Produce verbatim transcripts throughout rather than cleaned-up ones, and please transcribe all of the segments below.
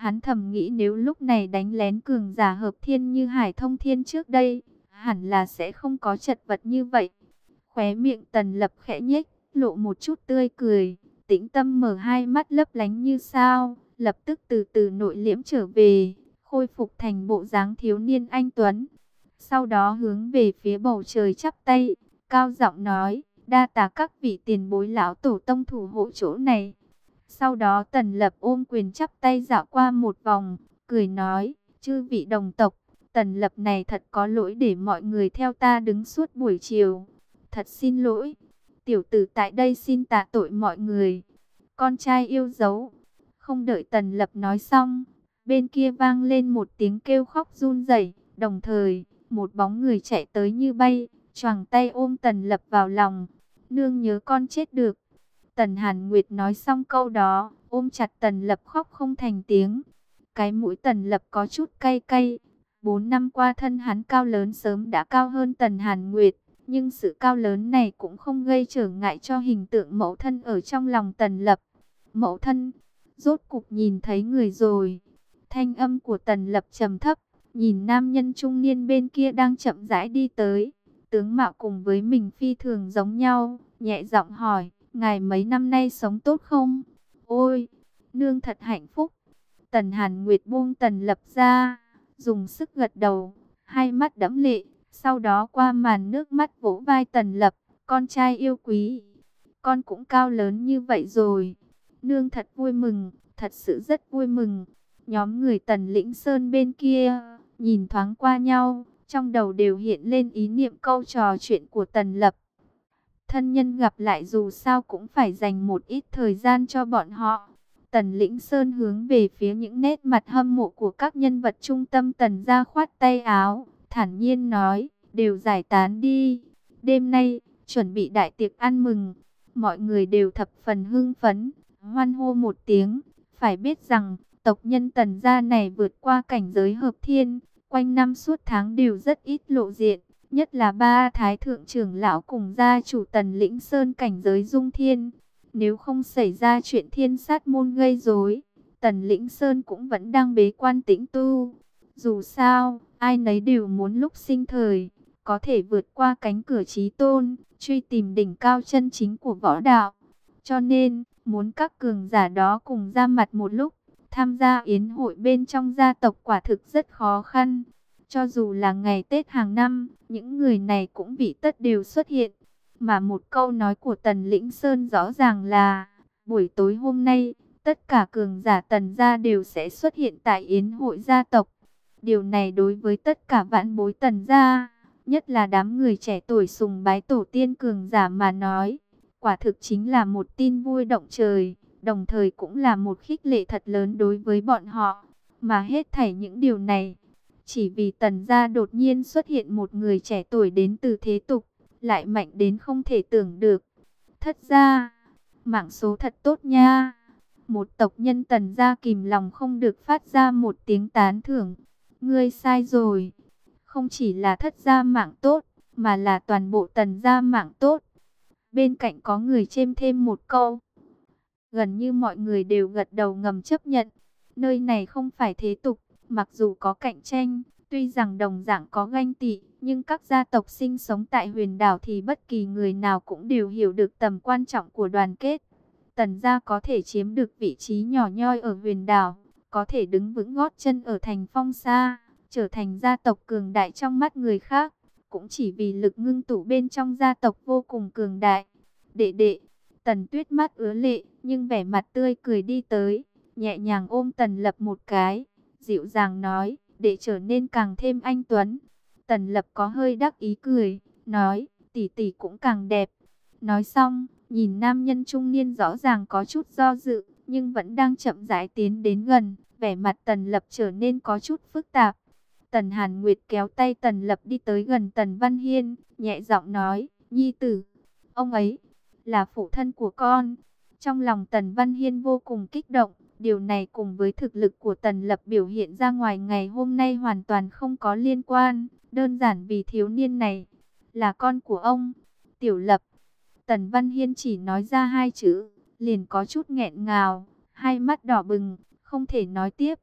Hắn thầm nghĩ nếu lúc này đánh lén cường giả hợp thiên như Hải Thông Thiên trước đây, hẳn là sẽ không có chật vật như vậy. Khóe miệng Tần Lập khẽ nhếch, lộ một chút tươi cười, tĩnh tâm mở hai mắt lấp lánh như sao, lập tức từ từ nội liễm trở về, khôi phục thành bộ dáng thiếu niên anh tuấn. Sau đó hướng về phía bầu trời chắp tay, cao giọng nói, đa tạ các vị tiền bối lão tổ tông thủ hộ chỗ này. Sau đó Tần Lập ôm quyền chắp tay dạo qua một vòng, cười nói, chư vị đồng tộc, Tần Lập này thật có lỗi để mọi người theo ta đứng suốt buổi chiều. Thật xin lỗi, tiểu tử tại đây xin tạ tội mọi người. Con trai yêu dấu. Không đợi Tần Lập nói xong, bên kia vang lên một tiếng kêu khóc run rẩy, đồng thời, một bóng người chạy tới như bay, choàng tay ôm Tần Lập vào lòng. Nương nhớ con chết được. Tần Hàn Nguyệt nói xong câu đó, ôm chặt Tần Lập khóc không thành tiếng. Cái mũi Tần Lập có chút cay cay. Bốn năm qua thân hắn cao lớn sớm đã cao hơn Tần Hàn Nguyệt, nhưng sự cao lớn này cũng không gây trở ngại cho hình tượng mẫu thân ở trong lòng Tần Lập. Mẫu thân, rốt cục nhìn thấy người rồi. Thanh âm của Tần Lập trầm thấp, nhìn nam nhân trung niên bên kia đang chậm rãi đi tới. Tướng mạo cùng với mình phi thường giống nhau, nhẹ giọng hỏi, ngài mấy năm nay sống tốt không? Ôi, nương thật hạnh phúc. Tần Hàn Nguyệt buông Tần Lập ra, dùng sức gật đầu, hai mắt đẫm lệ. Sau đó qua màn nước mắt vỗ vai Tần Lập, con trai yêu quý. Con cũng cao lớn như vậy rồi. Nương thật vui mừng, thật sự rất vui mừng. Nhóm người Tần Lĩnh Sơn bên kia, nhìn thoáng qua nhau, trong đầu đều hiện lên ý niệm câu trò chuyện của Tần Lập. Thân nhân gặp lại dù sao cũng phải dành một ít thời gian cho bọn họ. Tần Lĩnh Sơn hướng về phía những nét mặt hâm mộ của các nhân vật trung tâm Tần gia khoát tay áo, thản nhiên nói, đều giải tán đi. Đêm nay, chuẩn bị đại tiệc ăn mừng. Mọi người đều thập phần hưng phấn, hoan hô một tiếng. Phải biết rằng, tộc nhân Tần gia này vượt qua cảnh giới hợp thiên, quanh năm suốt tháng đều rất ít lộ diện. Nhất là ba thái thượng trưởng lão cùng gia chủ Tần Lĩnh Sơn cảnh giới dung thiên. Nếu không xảy ra chuyện thiên sát môn gây rối, Tần Lĩnh Sơn cũng vẫn đang bế quan tĩnh tu. Dù sao, ai nấy đều muốn lúc sinh thời, có thể vượt qua cánh cửa chí tôn, truy tìm đỉnh cao chân chính của võ đạo. Cho nên, muốn các cường giả đó cùng ra mặt một lúc, tham gia yến hội bên trong gia tộc quả thực rất khó khăn. Cho dù là ngày Tết hàng năm, những người này cũng vị tất đều xuất hiện. Mà một câu nói của Tần Lĩnh Sơn rõ ràng là, buổi tối hôm nay, tất cả cường giả Tần gia đều sẽ xuất hiện tại yến hội gia tộc. Điều này đối với tất cả vãn bối Tần gia, nhất là đám người trẻ tuổi sùng bái tổ tiên cường giả mà nói, quả thực chính là một tin vui động trời, đồng thời cũng là một khích lệ thật lớn đối với bọn họ. Mà hết thảy những điều này, chỉ vì Tần gia đột nhiên xuất hiện một người trẻ tuổi đến từ thế tục, lại mạnh đến không thể tưởng được. Thất gia, mạng số thật tốt nha. Một tộc nhân Tần gia kìm lòng không được phát ra một tiếng tán thưởng. Ngươi sai rồi. Không chỉ là thất gia mạng tốt, mà là toàn bộ Tần gia mạng tốt. Bên cạnh có người chêm thêm một câu. Gần như mọi người đều gật đầu ngầm chấp nhận. Nơi này không phải thế tục, mặc dù có cạnh tranh, tuy rằng đồng dạng có ganh tị, nhưng các gia tộc sinh sống tại huyền đảo thì bất kỳ người nào cũng đều hiểu được tầm quan trọng của đoàn kết. Tần gia có thể chiếm được vị trí nhỏ nhoi ở huyền đảo, có thể đứng vững gót chân ở thành Phong Sa, trở thành gia tộc cường đại trong mắt người khác, cũng chỉ vì lực ngưng tụ bên trong gia tộc vô cùng cường đại. Đệ đệ, Tần Tuyết mắt ứa lệ, nhưng vẻ mặt tươi cười đi tới, nhẹ nhàng ôm Tần Lập một cái, dịu dàng nói, để trở nên càng thêm anh tuấn. Tần Lập có hơi đắc ý cười, nói, tỷ tỷ cũng càng đẹp. Nói xong, nhìn nam nhân trung niên rõ ràng có chút do dự, nhưng vẫn đang chậm rãi tiến đến gần, vẻ mặt Tần Lập trở nên có chút phức tạp. Tần Hàn Nguyệt kéo tay Tần Lập đi tới gần Tần Văn Hiên, nhẹ giọng nói, nhi tử, ông ấy là phụ thân của con. Trong lòng Tần Văn Hiên vô cùng kích động, điều này cùng với thực lực của Tần Lập biểu hiện ra ngoài ngày hôm nay hoàn toàn không có liên quan, đơn giản vì thiếu niên này là con của ông. Tiểu Lập. Tần Văn Hiên chỉ nói ra hai chữ, liền có chút nghẹn ngào, hai mắt đỏ bừng, không thể nói tiếp.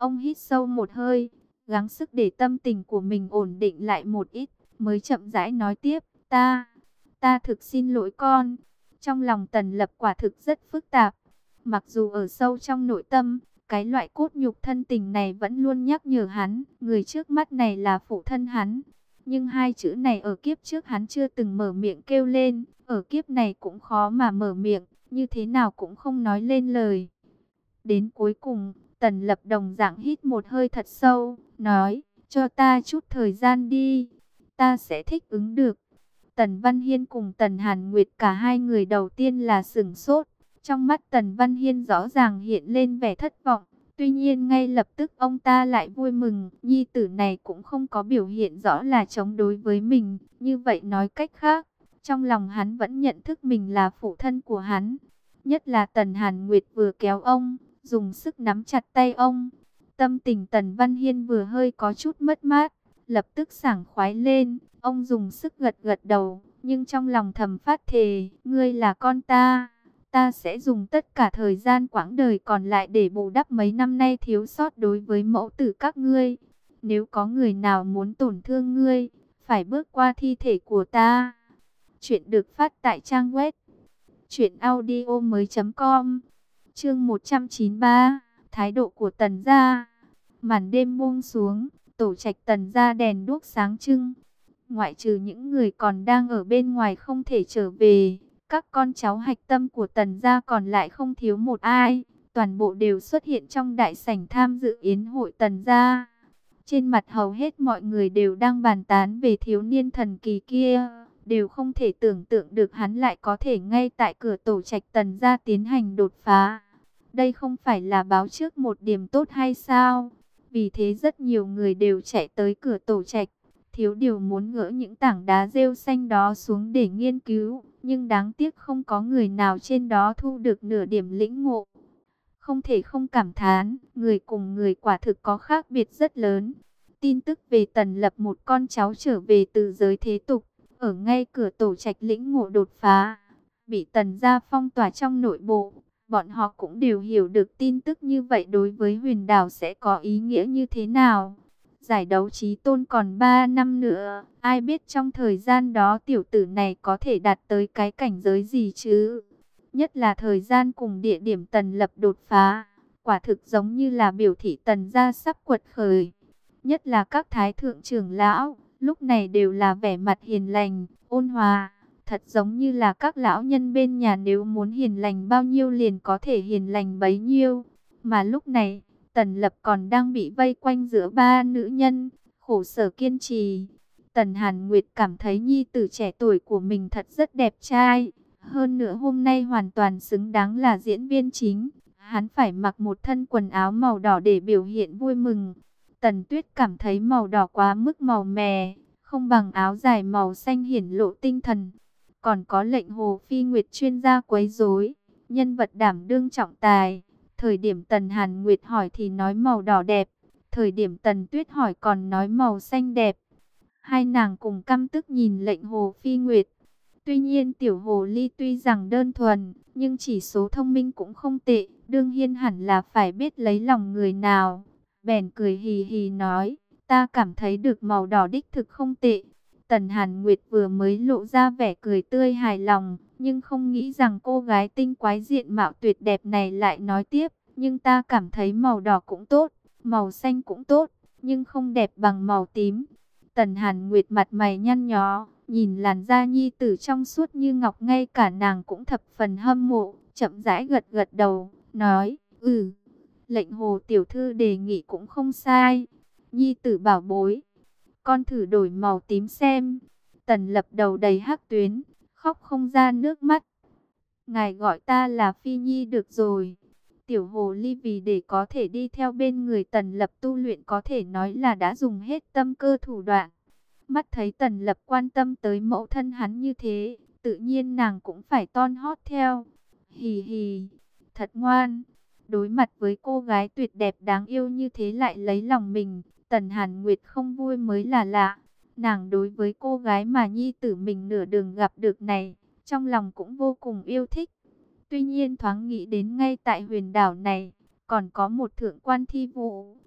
Ông hít sâu một hơi, gắng sức để tâm tình của mình ổn định lại một ít, mới chậm rãi nói tiếp, ta, ta thực xin lỗi con. Trong lòng Tần Lập quả thực rất phức tạp, mặc dù ở sâu trong nội tâm, cái loại cốt nhục thân tình này vẫn luôn nhắc nhở hắn, người trước mắt này là phụ thân hắn. Nhưng hai chữ này ở kiếp trước hắn chưa từng mở miệng kêu lên, ở kiếp này cũng khó mà mở miệng, như thế nào cũng không nói lên lời. Đến cuối cùng, Tần Lập đồng dạng hít một hơi thật sâu, nói, cho ta chút thời gian đi, ta sẽ thích ứng được. Tần Văn Hiên cùng Tần Hàn Nguyệt cả hai người đầu tiên là sửng sốt, trong mắt Tần Văn Hiên rõ ràng hiện lên vẻ thất vọng. Tuy nhiên ngay lập tức ông ta lại vui mừng, nhi tử này cũng không có biểu hiện rõ là chống đối với mình. Như vậy nói cách khác, trong lòng hắn vẫn nhận thức mình là phụ thân của hắn. Nhất là Tần Hàn Nguyệt vừa kéo ông, dùng sức nắm chặt tay ông. Tâm tình Tần Văn Hiên vừa hơi có chút mất mát, lập tức sảng khoái lên. Ông dùng sức gật gật đầu, nhưng trong lòng thầm phát thề, ngươi là con ta. Ta sẽ dùng tất cả thời gian quãng đời còn lại để bù đắp mấy năm nay thiếu sót đối với mẫu tử các ngươi. Nếu có người nào muốn tổn thương ngươi, phải bước qua thi thể của ta. Chuyện được phát tại trang web truyện audio mới chấm com. Chương một trăm chín mươi ba, thái độ của Tần gia. Màn đêm buông xuống, tổ trạch Tần gia đèn đuốc sáng trưng. Ngoại trừ những người còn đang ở bên ngoài không thể trở về, các con cháu hạch tâm của Tần gia còn lại không thiếu một ai, toàn bộ đều xuất hiện trong đại sảnh tham dự yến hội Tần gia. Trên mặt hầu hết mọi người đều đang bàn tán về thiếu niên thần kỳ kia, đều không thể tưởng tượng được hắn lại có thể ngay tại cửa tổ trạch Tần gia tiến hành đột phá. Đây không phải là báo trước một điểm tốt hay sao? Vì thế rất nhiều người đều chạy tới cửa tổ trạch, thiếu điều muốn gỡ những tảng đá rêu xanh đó xuống để nghiên cứu, nhưng đáng tiếc không có người nào trên đó thu được nửa điểm lĩnh ngộ. Không thể không cảm thán, người cùng người quả thực có khác biệt rất lớn. Tin tức về Tần Lập một con cháu trở về từ giới thế tục, ở ngay cửa tổ trạch lĩnh ngộ đột phá, bị Tần gia phong tỏa trong nội bộ. Bọn họ cũng đều hiểu được tin tức như vậy đối với Huyền Đảo sẽ có ý nghĩa như thế nào. Giải đấu chí tôn còn ba năm nữa, ai biết trong thời gian đó tiểu tử này có thể đạt tới cái cảnh giới gì chứ? Nhất là thời gian cùng địa điểm Tần Lập đột phá, quả thực giống như là biểu thị Tần gia sắp quật khởi. Nhất là các thái thượng trưởng lão, lúc này đều là vẻ mặt hiền lành, ôn hòa. Thật giống như là các lão nhân bên nhà nếu muốn hiền lành bao nhiêu liền có thể hiền lành bấy nhiêu. Mà lúc này, Tần Lập còn đang bị vây quanh giữa ba nữ nhân, khổ sở kiên trì. Tần Hàn Nguyệt cảm thấy nhi tử trẻ tuổi của mình thật rất đẹp trai. Hơn nữa hôm nay hoàn toàn xứng đáng là diễn viên chính. Hắn phải mặc một thân quần áo màu đỏ để biểu hiện vui mừng. Tần Tuyết cảm thấy màu đỏ quá mức màu mè, không bằng áo dài màu xanh hiển lộ tinh thần. Còn có lệnh Hồ Phi Nguyệt chuyên gia quấy rối, nhân vật đảm đương trọng tài. Thời điểm Tần Hàn Nguyệt hỏi thì nói màu đỏ đẹp, thời điểm Tần Tuyết hỏi còn nói màu xanh đẹp. Hai nàng cùng căm tức nhìn lệnh Hồ Phi Nguyệt. Tuy nhiên tiểu hồ ly tuy rằng đơn thuần, nhưng chỉ số thông minh cũng không tệ, đương nhiên hẳn là phải biết lấy lòng người nào. Bèn cười hì hì nói, ta cảm thấy được màu đỏ đích thực không tệ. Tần Hàn Nguyệt vừa mới lộ ra vẻ cười tươi hài lòng, nhưng không nghĩ rằng cô gái tinh quái diện mạo tuyệt đẹp này lại nói tiếp, nhưng ta cảm thấy màu đỏ cũng tốt, màu xanh cũng tốt, nhưng không đẹp bằng màu tím. Tần Hàn Nguyệt mặt mày nhăn nhó, nhìn làn da nhi tử trong suốt như ngọc, ngay cả nàng cũng thập phần hâm mộ, chậm rãi gật gật đầu, nói, ừ, lệnh Hồ tiểu thư đề nghị cũng không sai. Nhi tử bảo bối, con thử đổi màu tím xem. Tần Lập đầu đầy hắc tuyến, khóc không ra nước mắt. Ngài gọi ta là Phi Nhi được rồi. Tiểu hồ ly vì để có thể đi theo bên người Tần Lập tu luyện có thể nói là đã dùng hết tâm cơ thủ đoạn. Mắt thấy Tần Lập quan tâm tới mẫu thân hắn như thế, tự nhiên nàng cũng phải ton hót theo. Hì hì, thật ngoan. Đối mặt với cô gái tuyệt đẹp đáng yêu như thế lại lấy lòng mình, Tần Hàn Nguyệt không vui mới là lạ. Nàng đối với cô gái mà nhi tử mình nửa đường gặp được này, trong lòng cũng vô cùng yêu thích. Tuy nhiên thoáng nghĩ đến ngay tại Huyền Đảo này, còn có một thượng quan Thi Vũ,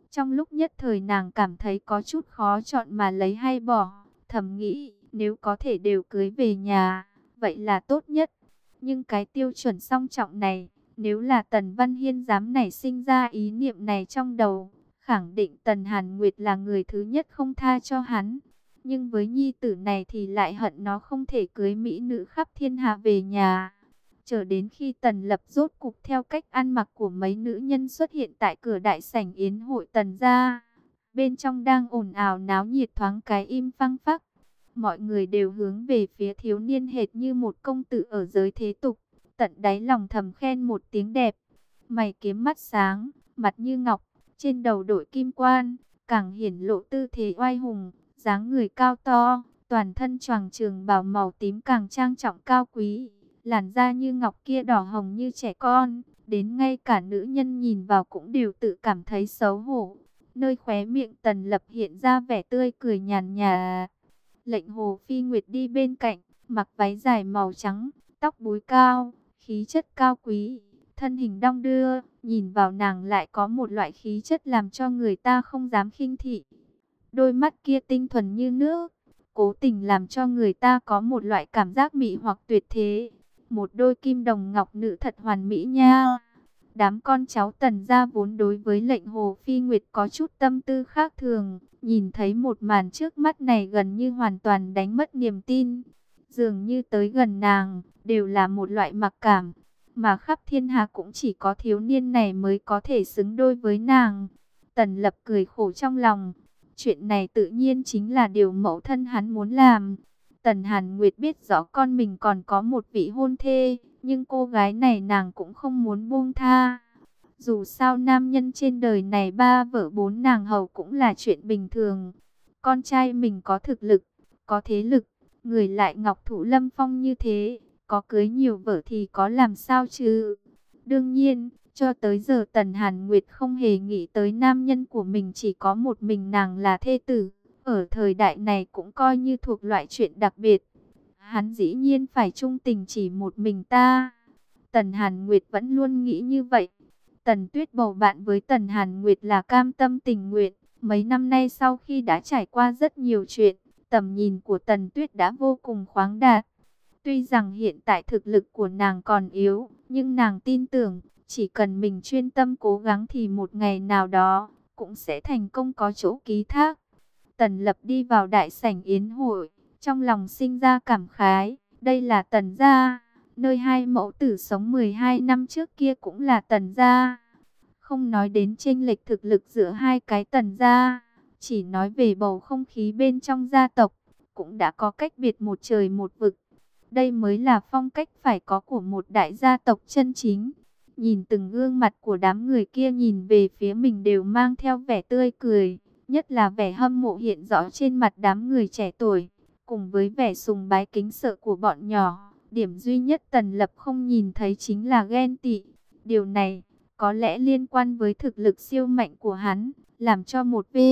Trong lúc nhất thời nàng cảm thấy có chút khó chọn mà lấy hay bỏ, thầm nghĩ nếu có thể đều cưới về nhà, vậy là tốt nhất. Nhưng cái tiêu chuẩn song trọng này, nếu là Tần Văn Hiên dám nảy sinh ra ý niệm này trong đầu, khẳng định Tần Hàn Nguyệt là người thứ nhất không tha cho hắn. Nhưng với nhi tử này thì lại hận nó không thể cưới mỹ nữ khắp thiên hạ về nhà. Chờ đến khi Tần Lập rốt cục theo cách ăn mặc của mấy nữ nhân xuất hiện tại cửa đại sảnh yến hội Tần gia. Bên trong đang ồn ào náo nhiệt thoáng cái im phăng phắc. Mọi người đều hướng về phía thiếu niên hệt như một công tử ở giới thế tục. Tận đáy lòng thầm khen một tiếng đẹp. Mày kiếm mắt sáng, mặt như ngọc, trên đầu đội kim quan, càng hiển lộ tư thế oai hùng, dáng người cao to, toàn thân choàng trường bào màu tím càng trang trọng cao quý. Làn da như ngọc kia đỏ hồng như trẻ con, đến ngay cả nữ nhân nhìn vào cũng đều tự cảm thấy xấu hổ. Nơi khóe miệng Tần Lập hiện ra vẻ tươi cười nhàn nhạt. Lệnh Hồ Phi Nguyệt đi bên cạnh, mặc váy dài màu trắng, tóc búi cao, khí chất cao quý, thân hình đong đưa, nhìn vào nàng lại có một loại khí chất làm cho người ta không dám khinh thị. Đôi mắt kia tinh thuần như nước, cố tình làm cho người ta có một loại cảm giác mị hoặc tuyệt thế. Một đôi kim đồng ngọc nữ thật hoàn mỹ nha. Đám con cháu Tần gia vốn đối với lệnh Hồ Phi Nguyệt có chút tâm tư khác thường, nhìn thấy một màn trước mắt này gần như hoàn toàn đánh mất niềm tin. Dường như tới gần nàng, đều là một loại mặc cảm, mà khắp thiên hạ cũng chỉ có thiếu niên này mới có thể xứng đôi với nàng. Tần Lập cười khổ trong lòng, chuyện này tự nhiên chính là điều mẫu thân hắn muốn làm. Tần Hàn Nguyệt biết rõ con mình còn có một vị hôn thê, nhưng cô gái này nàng cũng không muốn buông tha. Dù sao nam nhân trên đời này ba vợ bốn nàng hầu cũng là chuyện bình thường. Con trai mình có thực lực, có thế lực, người lại ngọc thụ lâm phong như thế, có cưới nhiều vợ thì có làm sao chứ. Đương nhiên, cho tới giờ Tần Hàn Nguyệt không hề nghĩ tới nam nhân của mình chỉ có một mình nàng là thê tử. Ở thời đại này cũng coi như thuộc loại chuyện đặc biệt. Hắn dĩ nhiên phải trung tình chỉ một mình ta. Tần Hàn Nguyệt vẫn luôn nghĩ như vậy. Tần Tuyết bầu bạn với Tần Hàn Nguyệt là cam tâm tình nguyện. Mấy năm nay sau khi đã trải qua rất nhiều chuyện, tầm nhìn của Tần Tuyết đã vô cùng khoáng đạt. Tuy rằng hiện tại thực lực của nàng còn yếu, nhưng nàng tin tưởng, chỉ cần mình chuyên tâm cố gắng thì một ngày nào đó, cũng sẽ thành công có chỗ ký thác. Tần Lập đi vào đại sảnh yến hội, trong lòng sinh ra cảm khái, đây là Tần gia, nơi hai mẫu tử sống mười hai năm trước kia cũng là Tần gia. Không nói đến chênh lệch thực lực giữa hai cái Tần gia, chỉ nói về bầu không khí bên trong gia tộc, cũng đã có cách biệt một trời một vực. Đây mới là phong cách phải có của một đại gia tộc chân chính. Nhìn từng gương mặt của đám người kia nhìn về phía mình đều mang theo vẻ tươi cười. Nhất là vẻ hâm mộ hiện rõ trên mặt đám người trẻ tuổi, cùng với vẻ sùng bái kính sợ của bọn nhỏ. Điểm duy nhất Tần Lập không nhìn thấy chính là ghen tị. Điều này có lẽ liên quan với thực lực siêu mạnh của hắn, làm cho một V.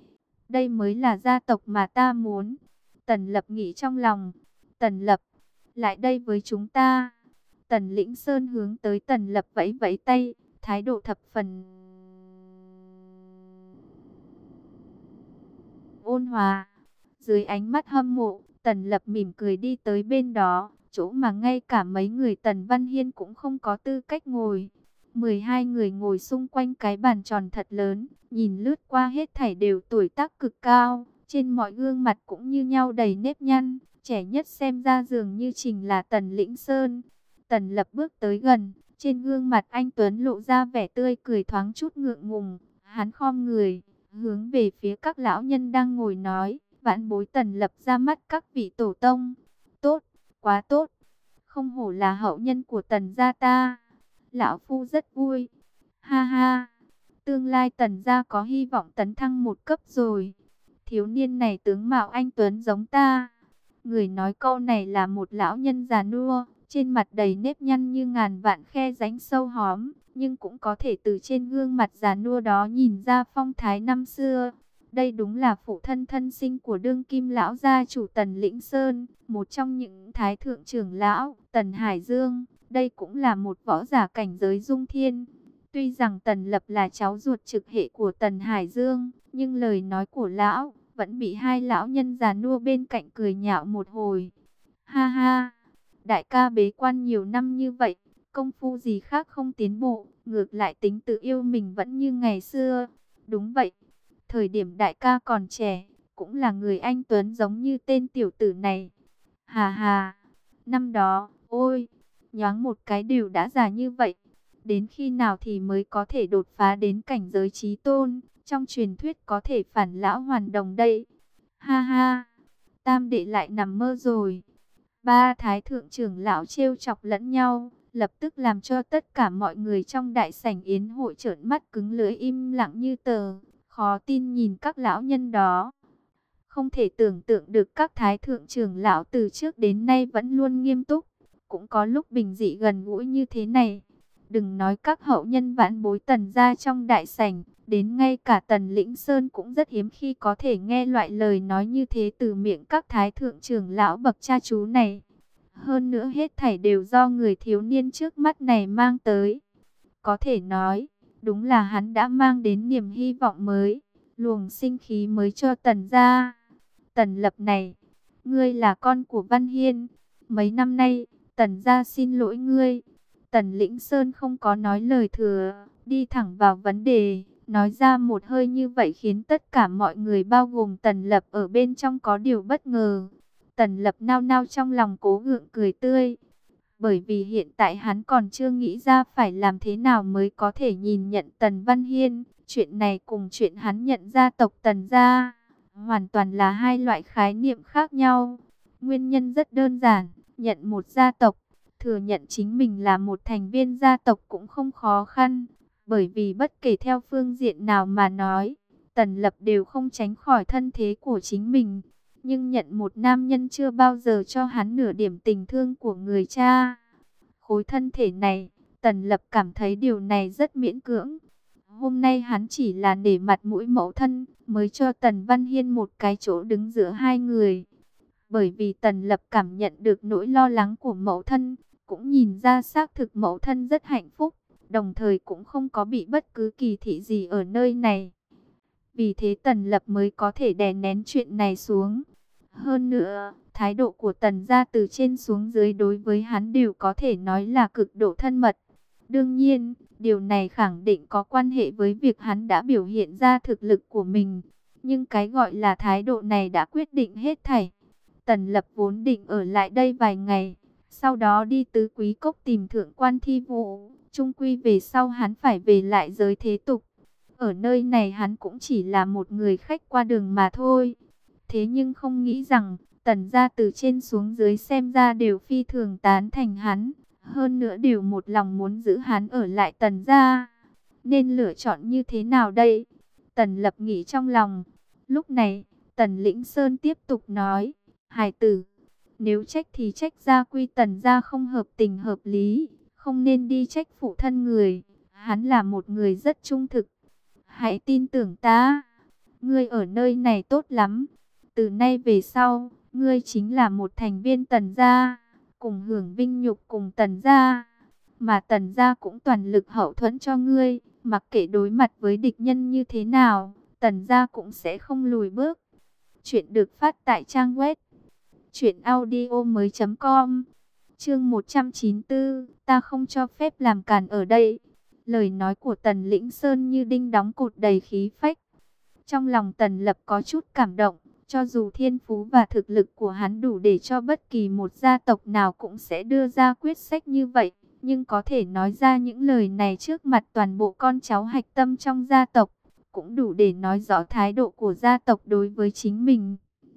Đây mới là gia tộc mà ta muốn. Tần Lập nghĩ trong lòng. Tần Lập, lại đây với chúng ta. Tần Lĩnh Sơn hướng tới Tần Lập vẫy vẫy tay, thái độ thập phần ôn hòa. Dưới ánh mắt hâm mộ, Tần Lập mỉm cười đi tới bên đó, chỗ mà ngay cả mấy người Tần Văn Hiên cũng không có tư cách ngồi. mười hai người ngồi xung quanh cái bàn tròn thật lớn, nhìn lướt qua hết thảy đều tuổi tác cực cao, trên mọi gương mặt cũng như nhau đầy nếp nhăn, trẻ nhất xem ra dường như trình là Tần Lĩnh Sơn. Tần Lập bước tới gần, trên gương mặt anh Tuấn lộ ra vẻ tươi cười thoáng chút ngượng ngùng, hắn khom người, hướng về phía các lão nhân đang ngồi nói, vãn bối Tần Lập ra mắt các vị tổ tông. Tốt, quá tốt, không hổ là hậu nhân của Tần gia ta. Lão phu rất vui. Ha ha, tương lai Tần gia có hy vọng tấn thăng một cấp rồi. Thiếu niên này tướng mạo anh Tuấn giống ta. Người nói câu này là một lão nhân già nua, trên mặt đầy nếp nhăn như ngàn vạn khe rãnh sâu hóm, nhưng cũng có thể từ trên gương mặt già nua đó nhìn ra phong thái năm xưa. Đây đúng là phụ thân thân sinh của đương kim lão gia chủ Tần Lĩnh Sơn, một trong những thái thượng trưởng lão, Tần Hải Dương. Đây cũng là một võ giả cảnh giới dung thiên. Tuy rằng Tần Lập là cháu ruột trực hệ của Tần Hải Dương, nhưng lời nói của lão vẫn bị hai lão nhân già nua bên cạnh cười nhạo một hồi. Ha ha, đại ca bế quan nhiều năm như vậy, công phu gì khác không tiến bộ, ngược lại tính tự yêu mình vẫn như ngày xưa. Đúng vậy, thời điểm đại ca còn trẻ, cũng là người anh tuấn giống như tên tiểu tử này. Hà hà, năm đó, ôi, nhoáng một cái đều đã già như vậy. Đến khi nào thì mới có thể đột phá đến cảnh giới chí tôn, trong truyền thuyết có thể phản lão hoàn đồng đây. Ha ha, tam đệ lại nằm mơ rồi. Ba thái thượng trưởng lão trêu chọc lẫn nhau, lập tức làm cho tất cả mọi người trong đại sảnh yến hội trợn mắt cứng lưỡi im lặng như tờ, khó tin nhìn các lão nhân đó. Không thể tưởng tượng được các thái thượng trưởng lão từ trước đến nay vẫn luôn nghiêm túc, cũng có lúc bình dị gần gũi như thế này. Đừng nói các hậu nhân vãn bối Tần gia trong đại sảnh, đến ngay cả Tần Lĩnh Sơn cũng rất hiếm khi có thể nghe loại lời nói như thế từ miệng các thái thượng trưởng lão bậc cha chú này. Hơn nữa hết thảy đều do người thiếu niên trước mắt này mang tới. Có thể nói, đúng là hắn đã mang đến niềm hy vọng mới, luồng sinh khí mới cho Tần gia. Tần Lập này, ngươi là con của Văn Hiên, mấy năm nay, Tần gia xin lỗi ngươi. Tần Lĩnh Sơn không có nói lời thừa, đi thẳng vào vấn đề, nói ra một hơi như vậy khiến tất cả mọi người bao gồm Tần Lập ở bên trong có điều bất ngờ. Tần Lập nao nao trong lòng cố gượng cười tươi, bởi vì hiện tại hắn còn chưa nghĩ ra phải làm thế nào mới có thể nhìn nhận Tần Văn Hiên. Chuyện này cùng chuyện hắn nhận gia tộc Tần gia, hoàn toàn là hai loại khái niệm khác nhau. Nguyên nhân rất đơn giản, nhận một gia tộc, thừa nhận chính mình là một thành viên gia tộc cũng không khó khăn, bởi vì bất kể theo phương diện nào mà nói, Tần Lập đều không tránh khỏi thân thế của chính mình. Nhưng nhận một nam nhân chưa bao giờ cho hắn nửa điểm tình thương của người cha. Khối thân thể này, Tần Lập cảm thấy điều này rất miễn cưỡng. Hôm nay hắn chỉ là nể mặt mũi mẫu thân, mới cho Tần Văn Hiên một cái chỗ đứng giữa hai người. Bởi vì Tần Lập cảm nhận được nỗi lo lắng của mẫu thân, cũng nhìn ra xác thực mẫu thân rất hạnh phúc, đồng thời cũng không có bị bất cứ kỳ thị gì ở nơi này. Vì thế Tần Lập mới có thể đè nén chuyện này xuống. Hơn nữa, thái độ của Tần gia từ trên xuống dưới đối với hắn đều có thể nói là cực độ thân mật. Đương nhiên, điều này khẳng định có quan hệ với việc hắn đã biểu hiện ra thực lực của mình. Nhưng cái gọi là thái độ này đã quyết định hết thảy. Tần Lập vốn định ở lại đây vài ngày, sau đó đi tứ quý cốc tìm thượng quan Thi Vũ. Chung quy về sau hắn phải về lại giới thế tục. Ở nơi này hắn cũng chỉ là một người khách qua đường mà thôi. Thế nhưng không nghĩ rằng, Tần gia từ trên xuống dưới xem ra đều phi thường tán thành hắn. Hơn nữa đều một lòng muốn giữ hắn ở lại Tần gia. Nên lựa chọn như thế nào đây? Tần Lập nghĩ trong lòng. Lúc này, Tần Lĩnh Sơn tiếp tục nói. Hài tử, nếu trách thì trách gia quy Tần gia không hợp tình hợp lý. Không nên đi trách phụ thân người. Hắn là một người rất trung thực. Hãy tin tưởng ta. Ngươi ở nơi này tốt lắm. Từ nay về sau, ngươi chính là một thành viên Tần gia, cùng hưởng vinh nhục cùng Tần gia. Mà Tần gia cũng toàn lực hậu thuẫn cho ngươi, mặc kệ đối mặt với địch nhân như thế nào, Tần gia cũng sẽ không lùi bước. Chuyện được phát tại trang web truyện audio mới chấm com. Chương một trăm chín mươi tư, ta không cho phép làm càn ở đây. Lời nói của Tần Lĩnh Sơn như đinh đóng cột đầy khí phách. Trong lòng Tần Lập có chút cảm động. Cho dù thiên phú và thực lực của hắn đủ để cho bất kỳ một gia tộc nào cũng sẽ đưa ra quyết sách như vậy, nhưng có thể nói ra những lời này trước mặt toàn bộ con cháu hạch tâm trong gia tộc, cũng đủ để nói rõ thái độ của gia tộc đối với chính mình.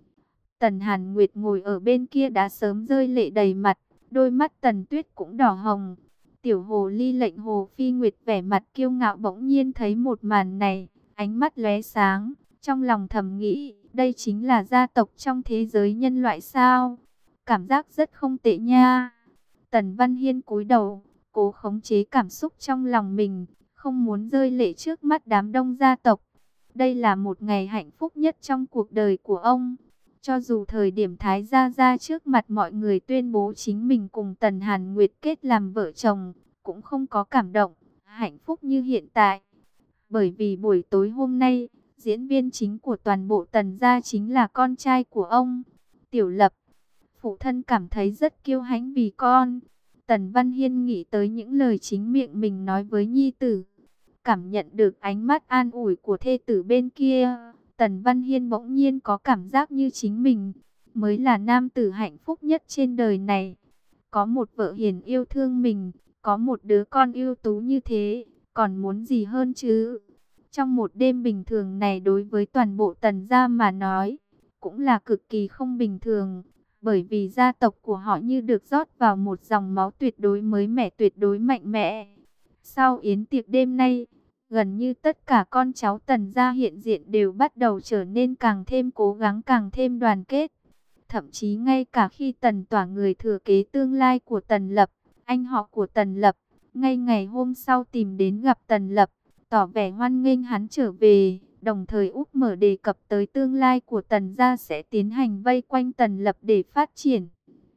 Tần Hàn Nguyệt ngồi ở bên kia đã sớm rơi lệ đầy mặt, đôi mắt Tần Tuyết cũng đỏ hồng. Tiểu hồ ly lệnh Hồ Phi Nguyệt vẻ mặt kiêu ngạo bỗng nhiên thấy một màn này, ánh mắt lóe sáng, trong lòng thầm nghĩ, đây chính là gia tộc trong thế giới nhân loại sao? Cảm giác rất không tệ nha. Tần Văn Hiên cúi đầu, cố khống chế cảm xúc trong lòng mình, không muốn rơi lệ trước mắt đám đông gia tộc. Đây là một ngày hạnh phúc nhất trong cuộc đời của ông. Cho dù thời điểm Thái Gia ra trước mặt mọi người tuyên bố chính mình cùng Tần Hàn Nguyệt kết làm vợ chồng, cũng không có cảm động. hạnh phúc như hiện tại. Bởi vì buổi tối hôm nay, diễn viên chính của toàn bộ Tần gia chính là con trai của ông, Tiểu Lập. Phụ thân cảm thấy rất kiêu hãnh vì con. Tần Văn Hiên nghĩ tới những lời chính miệng mình nói với nhi tử. Cảm nhận được ánh mắt an ủi của thê tử bên kia, Tần Văn Hiên bỗng nhiên có cảm giác như chính mình mới là nam tử hạnh phúc nhất trên đời này. Có một vợ hiền yêu thương mình, có một đứa con ưu tú như thế, còn muốn gì hơn chứ? Trong một đêm bình thường này đối với toàn bộ Tần gia mà nói, cũng là cực kỳ không bình thường. Bởi vì gia tộc của họ như được rót vào một dòng máu tuyệt đối mới mẻ, tuyệt đối mạnh mẽ. Sau yến tiệc đêm nay, gần như tất cả con cháu Tần gia hiện diện đều bắt đầu trở nên càng thêm cố gắng, càng thêm đoàn kết. Thậm chí ngay cả khi Tần Tỏa, người thừa kế tương lai của Tần Lập, anh họ của Tần Lập, ngay ngày hôm sau tìm đến gặp Tần Lập, tỏ vẻ hoan nghênh hắn trở về, đồng thời úp mở đề cập tới tương lai của Tần gia sẽ tiến hành vây quanh Tần Lập để phát triển.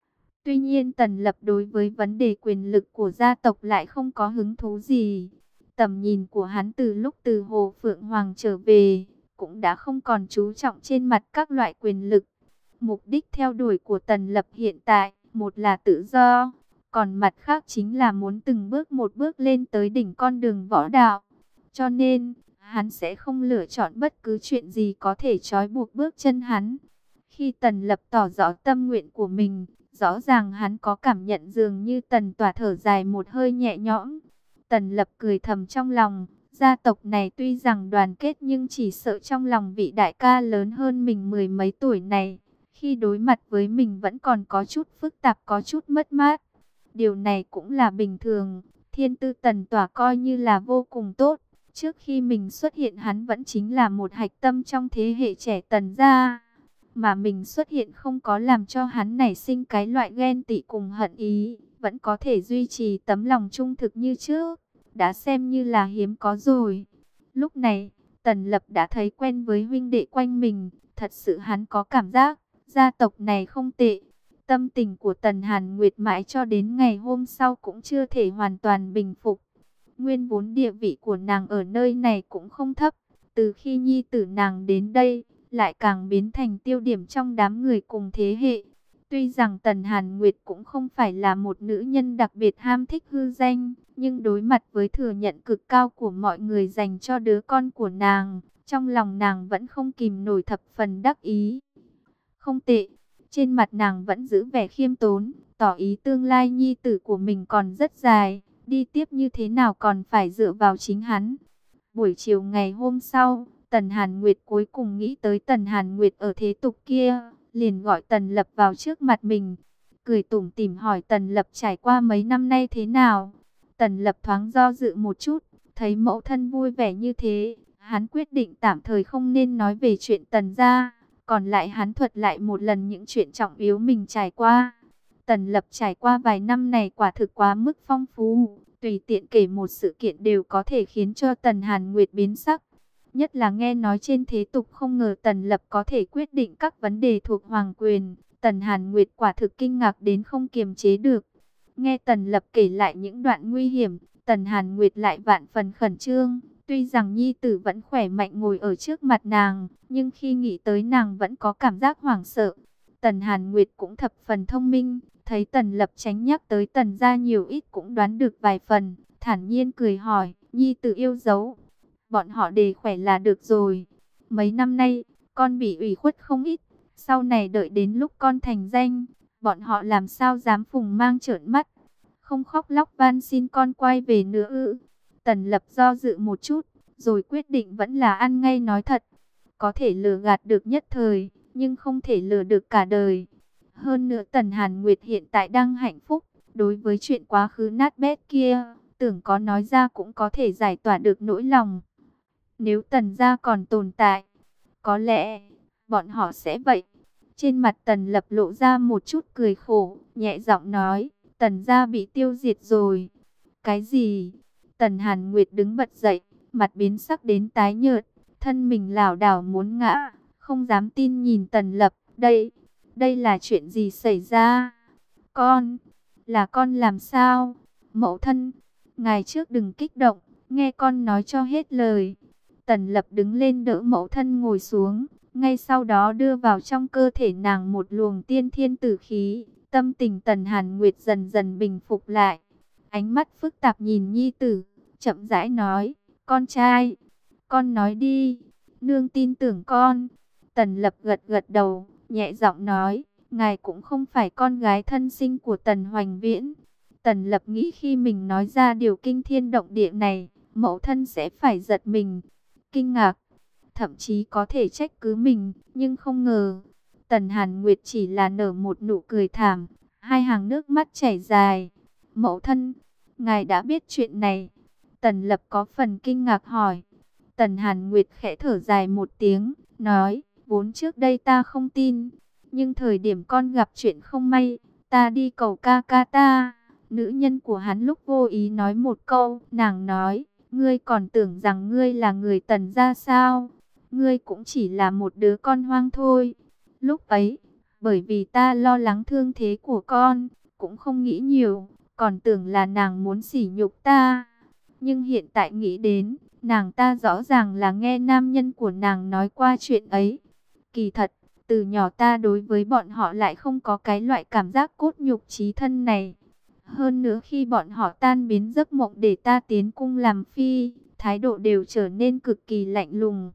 Tuy nhiên Tần Lập đối với vấn đề quyền lực của gia tộc lại không có hứng thú gì. Tầm nhìn của hắn từ lúc từ Hồ Phượng Hoàng trở về, cũng đã không còn chú trọng trên mặt các loại quyền lực. Mục đích theo đuổi của Tần Lập hiện tại, một là tự do, còn mặt khác chính là muốn từng bước một bước lên tới đỉnh con đường võ đạo. Cho nên, hắn sẽ không lựa chọn bất cứ chuyện gì có thể trói buộc bước chân hắn. Khi Tần Lập tỏ rõ tâm nguyện của mình, rõ ràng hắn có cảm nhận dường như Tần Tỏa thở dài một hơi nhẹ nhõm. Tần Lập cười thầm trong lòng, gia tộc này tuy rằng đoàn kết nhưng chỉ sợ trong lòng vị đại ca lớn hơn mình mười mấy tuổi này, khi đối mặt với mình vẫn còn có chút phức tạp, có chút mất mát. Điều này cũng là bình thường, thiên tư Tần Tỏa coi như là vô cùng tốt. Trước khi mình xuất hiện hắn vẫn chính là một hạch tâm trong thế hệ trẻ Tần gia. Mà mình xuất hiện không có làm cho hắn nảy sinh cái loại ghen tị cùng hận ý, vẫn có thể duy trì tấm lòng trung thực như trước, đã xem như là hiếm có rồi. Lúc này, Tần Lập đã thấy quen với huynh đệ quanh mình, thật sự hắn có cảm giác, gia tộc này không tệ. Tâm tình của Tần Hàn Nguyệt mãi cho đến ngày hôm sau cũng chưa thể hoàn toàn bình phục. Nguyên vốn địa vị của nàng ở nơi này cũng không thấp, từ khi nhi tử nàng đến đây, lại càng biến thành tiêu điểm trong đám người cùng thế hệ. Tuy rằng Tần Hàn Nguyệt cũng không phải là một nữ nhân đặc biệt ham thích hư danh, nhưng đối mặt với thừa nhận cực cao của mọi người dành cho đứa con của nàng, trong lòng nàng vẫn không kìm nổi thập phần đắc ý. Không tệ, trên mặt nàng vẫn giữ vẻ khiêm tốn, tỏ ý tương lai nhi tử của mình còn rất dài, đi tiếp như thế nào còn phải dựa vào chính hắn. Buổi chiều ngày hôm sau, Tần Hàn Nguyệt cuối cùng nghĩ tới Tần Hàn Nguyệt ở thế tục kia, liền gọi Tần Lập vào trước mặt mình, cười tủm tỉm hỏi Tần Lập trải qua mấy năm nay thế nào. Tần Lập thoáng do dự một chút, thấy mẫu thân vui vẻ như thế, hắn quyết định tạm thời không nên nói về chuyện Tần gia, còn lại hắn thuật lại một lần những chuyện trọng yếu mình trải qua. Tần Lập trải qua vài năm này quả thực quá mức phong phú, tùy tiện kể một sự kiện đều có thể khiến cho Tần Hàn Nguyệt biến sắc. Nhất là nghe nói trên thế tục không ngờ Tần Lập có thể quyết định các vấn đề thuộc hoàng quyền. Tần Hàn Nguyệt quả thực kinh ngạc đến không kiềm chế được. Nghe Tần Lập kể lại những đoạn nguy hiểm, Tần Hàn Nguyệt lại vạn phần khẩn trương. Tuy rằng nhi tử vẫn khỏe mạnh ngồi ở trước mặt nàng, nhưng khi nghĩ tới nàng vẫn có cảm giác hoảng sợ. Tần Hàn Nguyệt cũng thập phần thông minh, thấy Tần Lập tránh nhắc tới Tần gia nhiều ít cũng đoán được vài phần, thản nhiên cười hỏi, nhi tử yêu dấu. Bọn họ đề khỏe là được rồi. Mấy năm nay, con bị ủy khuất không ít. Sau này đợi đến lúc con thành danh, bọn họ làm sao dám phùng mang trợn mắt. Không khóc lóc van xin con quay về nữa ư. Tần Lập do dự một chút, rồi quyết định vẫn là ăn ngay nói thật. Có thể lừa gạt được nhất thời, nhưng không thể lừa được cả đời. Hơn nữa Tần Hàn Nguyệt hiện tại đang hạnh phúc. Đối với chuyện quá khứ nát bét kia, tưởng có nói ra cũng có thể giải tỏa được nỗi lòng. Nếu Tần gia còn tồn tại, có lẽ bọn họ sẽ vậy. Trên mặt Tần Lập lộ ra một chút cười khổ, nhẹ giọng nói, Tần gia bị tiêu diệt rồi. Cái gì? Tần Hàn Nguyệt đứng bật dậy, mặt biến sắc đến tái nhợt, thân mình lảo đảo muốn ngã, không dám tin nhìn Tần Lập. Đây, đây là chuyện gì xảy ra? Con, là con làm sao? Mẫu thân, ngài trước đừng kích động, nghe con nói cho hết lời. Tần Lập đứng lên đỡ mẫu thân ngồi xuống, ngay sau đó đưa vào trong cơ thể nàng một luồng tiên thiên tử khí. Tâm tình Tần Hàn Nguyệt dần dần bình phục lại, ánh mắt phức tạp nhìn nhi tử, chậm rãi nói, con trai, con nói đi, nương tin tưởng con. Tần Lập gật gật đầu, nhẹ giọng nói, ngài cũng không phải con gái thân sinh của Tần Hoành Viễn. Tần Lập nghĩ khi mình nói ra điều kinh thiên động địa này, mẫu thân sẽ phải giật mình, kinh ngạc, thậm chí có thể trách cứ mình, nhưng không ngờ. Tần Hàn Nguyệt chỉ là nở một nụ cười thảm, hai hàng nước mắt chảy dài. Mẫu thân, ngài đã biết chuyện này? Tần Lập có phần kinh ngạc hỏi. Tần Hàn Nguyệt khẽ thở dài một tiếng, nói, vốn trước đây ta không tin, nhưng thời điểm con gặp chuyện không may, ta đi cầu ca ca ta, nữ nhân của hắn lúc vô ý nói một câu, nàng nói, ngươi còn tưởng rằng ngươi là người Tần gia sao? Ngươi cũng chỉ là một đứa con hoang thôi. Lúc ấy, bởi vì ta lo lắng thương thế của con, cũng không nghĩ nhiều, còn tưởng là nàng muốn sỉ nhục ta. Nhưng hiện tại nghĩ đến, nàng ta rõ ràng là nghe nam nhân của nàng nói qua chuyện ấy. Kỳ thật, từ nhỏ ta đối với bọn họ lại không có cái loại cảm giác cốt nhục chí thân này. Hơn nữa khi bọn họ tan biến giấc mộng để ta tiến cung làm phi, thái độ đều trở nên cực kỳ lạnh lùng.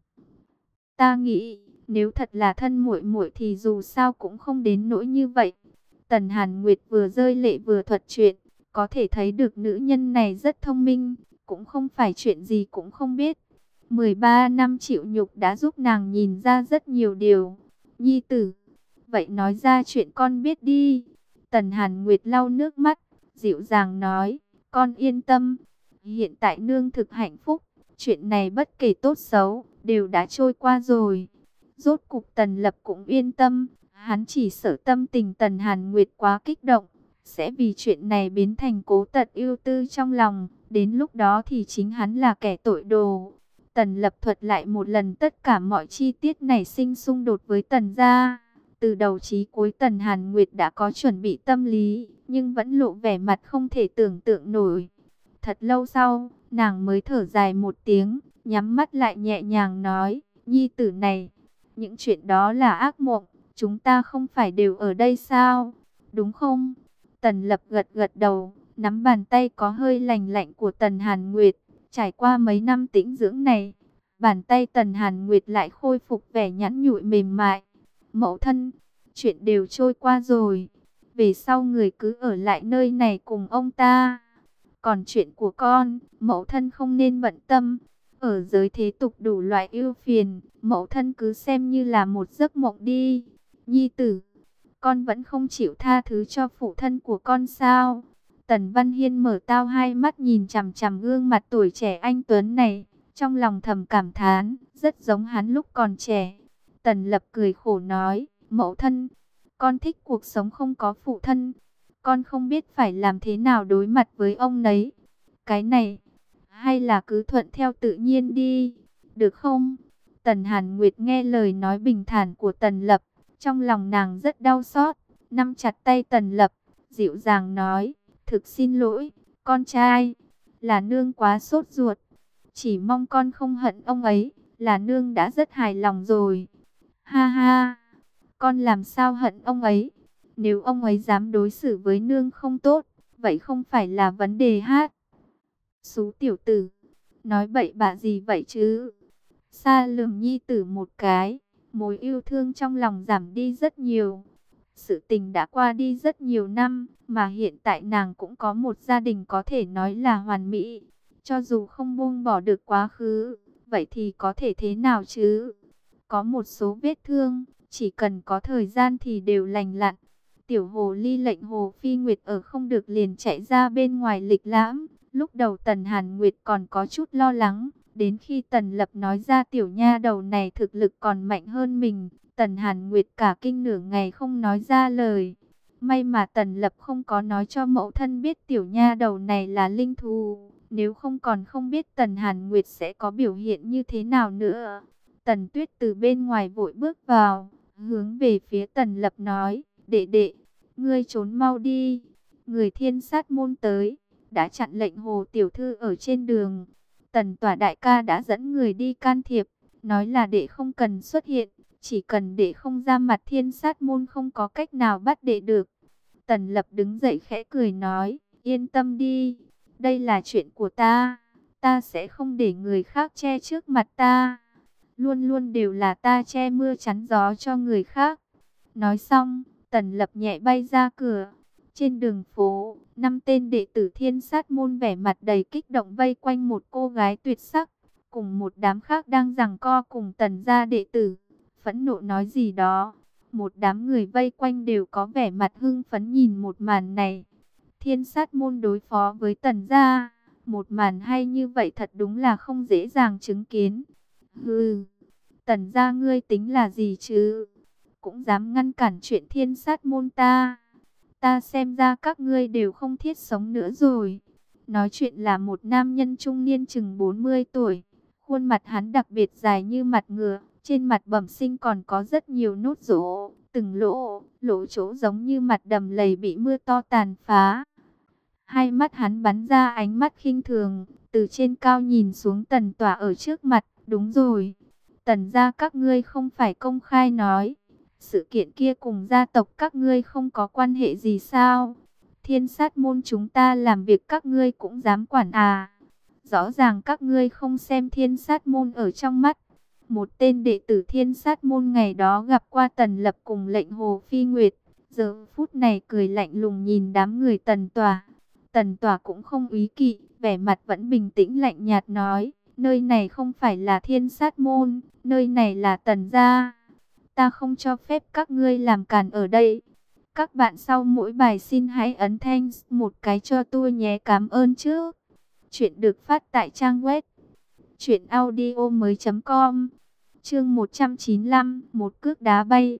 Ta nghĩ, nếu thật là thân muội muội thì dù sao cũng không đến nỗi như vậy. Tần Hàn Nguyệt vừa rơi lệ vừa thuật chuyện, có thể thấy được nữ nhân này rất thông minh, cũng không phải chuyện gì cũng không biết. mười ba năm chịu nhục đã giúp nàng nhìn ra rất nhiều điều. Nhi tử, vậy nói ra chuyện con biết đi. Tần Hàn Nguyệt lau nước mắt, dịu dàng nói, con yên tâm, hiện tại nương thực hạnh phúc, chuyện này bất kể tốt xấu, đều đã trôi qua rồi. Rốt cục Tần Lập cũng yên tâm, hắn chỉ sợ tâm tình Tần Hàn Nguyệt quá kích động, sẽ vì chuyện này biến thành cố tật ưu tư trong lòng, đến lúc đó thì chính hắn là kẻ tội đồ. Tần Lập thuật lại một lần tất cả mọi chi tiết nảy sinh xung đột với Tần gia. Từ đầu chí cuối Tần Hàn Nguyệt đã có chuẩn bị tâm lý, nhưng vẫn lộ vẻ mặt không thể tưởng tượng nổi. Thật lâu sau, nàng mới thở dài một tiếng, nhắm mắt lại nhẹ nhàng nói, nhi tử này, những chuyện đó là ác mộng, chúng ta không phải đều ở đây sao, đúng không? Tần Lập gật gật đầu, nắm bàn tay có hơi lành lạnh của Tần Hàn Nguyệt. Trải qua mấy năm tĩnh dưỡng này, bàn tay Tần Hàn Nguyệt lại khôi phục vẻ nhẵn nhụi mềm mại. Mẫu thân, chuyện đều trôi qua rồi, về sau người cứ ở lại nơi này cùng ông ta. Còn chuyện của con, mẫu thân không nên bận tâm. Ở giới thế tục đủ loại ưu phiền, mẫu thân cứ xem như là một giấc mộng đi. Nhi tử, con vẫn không chịu tha thứ cho phụ thân của con sao? Tần Văn Hiên mở to hai mắt nhìn chằm chằm gương mặt tuổi trẻ anh tuấn này, trong lòng thầm cảm thán, rất giống hắn lúc còn trẻ. Tần Lập cười khổ nói, mẫu thân, con thích cuộc sống không có phụ thân, con không biết phải làm thế nào đối mặt với ông nấy. Cái này, hay là cứ thuận theo tự nhiên đi, được không? Tần Hàn Nguyệt nghe lời nói bình thản của Tần Lập, trong lòng nàng rất đau xót, nắm chặt tay Tần Lập, dịu dàng nói, thực xin lỗi, con trai, là nương quá sốt ruột, chỉ mong con không hận ông ấy, là nương đã rất hài lòng rồi. Ha ha, con làm sao hận ông ấy? Nếu ông ấy dám đối xử với nương không tốt, vậy không phải là vấn đề hát. Xú tiểu tử, nói bậy bạ gì vậy chứ? Sa lườm nhi tử một cái, mối yêu thương trong lòng giảm đi rất nhiều. Sự tình đã qua đi rất nhiều năm, mà hiện tại nàng cũng có một gia đình có thể nói là hoàn mỹ. Cho dù không buông bỏ được quá khứ, vậy thì có thể thế nào chứ? Có một số vết thương, chỉ cần có thời gian thì đều lành lặn. Tiểu hồ ly lệnh Hồ Phi Nguyệt ở không được liền chạy ra bên ngoài lịch lãm. Lúc đầu Tần Hàn Nguyệt còn có chút lo lắng, đến khi Tần Lập nói ra tiểu nha đầu này thực lực còn mạnh hơn mình, Tần Hàn Nguyệt cả kinh nửa ngày không nói ra lời. May mà Tần Lập không có nói cho mẫu thân biết tiểu nha đầu này là linh thú, nếu không còn không biết Tần Hàn Nguyệt sẽ có biểu hiện như thế nào nữa. Tần Tuyết từ bên ngoài vội bước vào, hướng về phía Tần Lập nói, đệ đệ, ngươi trốn mau đi, người thiên sát môn tới, đã chặn lệnh Hồ tiểu thư ở trên đường. Tần Tỏa đại ca đã dẫn người đi can thiệp, nói là đệ không cần xuất hiện, chỉ cần đệ không ra mặt Thiên Sát môn không có cách nào bắt đệ được. Tần Lập đứng dậy khẽ cười nói, yên tâm đi, đây là chuyện của ta, ta sẽ không để người khác che trước mặt ta. Luôn luôn đều là ta che mưa chắn gió cho người khác. Nói xong, Tần Lập nhẹ bay ra cửa. Trên đường phố, năm tên đệ tử Thiên Sát môn vẻ mặt đầy kích động vây quanh một cô gái tuyệt sắc, cùng một đám khác đang giằng co cùng Tần gia đệ tử, phẫn nộ nói gì đó. Một đám người vây quanh đều có vẻ mặt hưng phấn nhìn một màn này. Thiên Sát môn đối phó với Tần gia, một màn hay như vậy thật đúng là không dễ dàng chứng kiến. Hừ, Tần gia ngươi tính là gì chứ? Cũng dám ngăn cản chuyện Thiên Sát môn ta. Ta xem ra các ngươi đều không thiết sống nữa rồi. Nói chuyện là một nam nhân trung niên chừng bốn mươi tuổi. Khuôn mặt hắn đặc biệt dài như mặt ngựa. Trên mặt bẩm sinh còn có rất nhiều nốt rỗ. Từng lỗ, lỗ chỗ giống như mặt đầm lầy bị mưa to tàn phá. Hai mắt hắn bắn ra ánh mắt khinh thường. Từ trên cao nhìn xuống Tần Tỏa ở trước mặt. Đúng rồi. Tần gia các ngươi không phải công khai nói. Sự kiện kia cùng gia tộc các ngươi không có quan hệ gì sao? Thiên Sát môn chúng ta làm việc các ngươi cũng dám quản à? Rõ ràng các ngươi không xem Thiên Sát môn ở trong mắt. Một tên đệ tử Thiên Sát môn ngày đó gặp qua Tần Lập cùng lệnh Hồ Phi Nguyệt. Giờ phút này cười lạnh lùng nhìn đám người Tần Tỏa. Tần Tỏa cũng không úy kỵ, vẻ mặt vẫn bình tĩnh lạnh nhạt nói. Nơi này không phải là Thiên Sát môn, nơi này là Tần gia. Ta không cho phép các ngươi làm càn ở đây. Các bạn sau mỗi bài xin hãy ấn thanks một cái cho tôi nhé, cảm ơn trước. Chuyện được phát tại trang web truyện audio mới chấm com. Chương một trăm chín mươi lăm, một cước đá bay.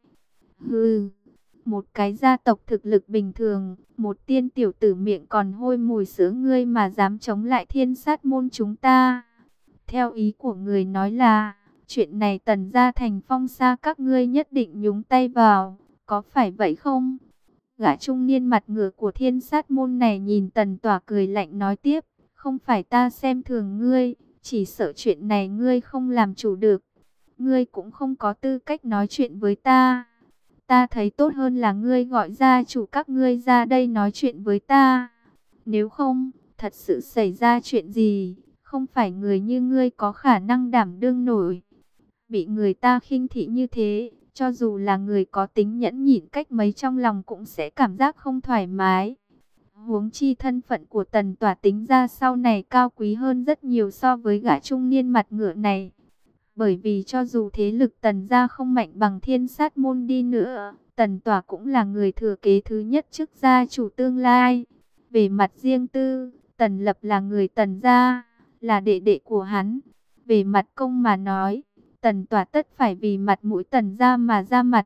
Hừ, một cái gia tộc thực lực bình thường, một tiên tiểu tử miệng còn hôi mùi sữa ngươi mà dám chống lại Thiên Sát môn chúng ta. Theo ý của người nói là chuyện này Tần gia Thành Phong Sa các ngươi nhất định nhúng tay vào, có phải vậy không? Gã trung niên mặt ngựa của Thiên Sát môn này nhìn Tần Tỏa cười lạnh nói tiếp, không phải ta xem thường ngươi, chỉ sợ chuyện này ngươi không làm chủ được. Ngươi cũng không có tư cách nói chuyện với ta. Ta thấy tốt hơn là ngươi gọi gia chủ các ngươi ra đây nói chuyện với ta. Nếu không, thật sự xảy ra chuyện gì, không phải người như ngươi có khả năng đảm đương nổi. Bị người ta khinh thị như thế, cho dù là người có tính nhẫn nhịn cách mấy trong lòng cũng sẽ cảm giác không thoải mái. Huống chi thân phận của Tần Tỏa tính ra sau này cao quý hơn rất nhiều so với gã trung niên mặt ngựa này. Bởi vì cho dù thế lực Tần gia không mạnh bằng Thiên Sát môn đi nữa, Tần Tỏa cũng là người thừa kế thứ nhất chức gia chủ tương lai. Về mặt riêng tư, Tần Lập là người Tần gia, là đệ đệ của hắn. Về mặt công mà nói, Tần Tỏa tất phải vì mặt mũi Tần gia mà ra mặt.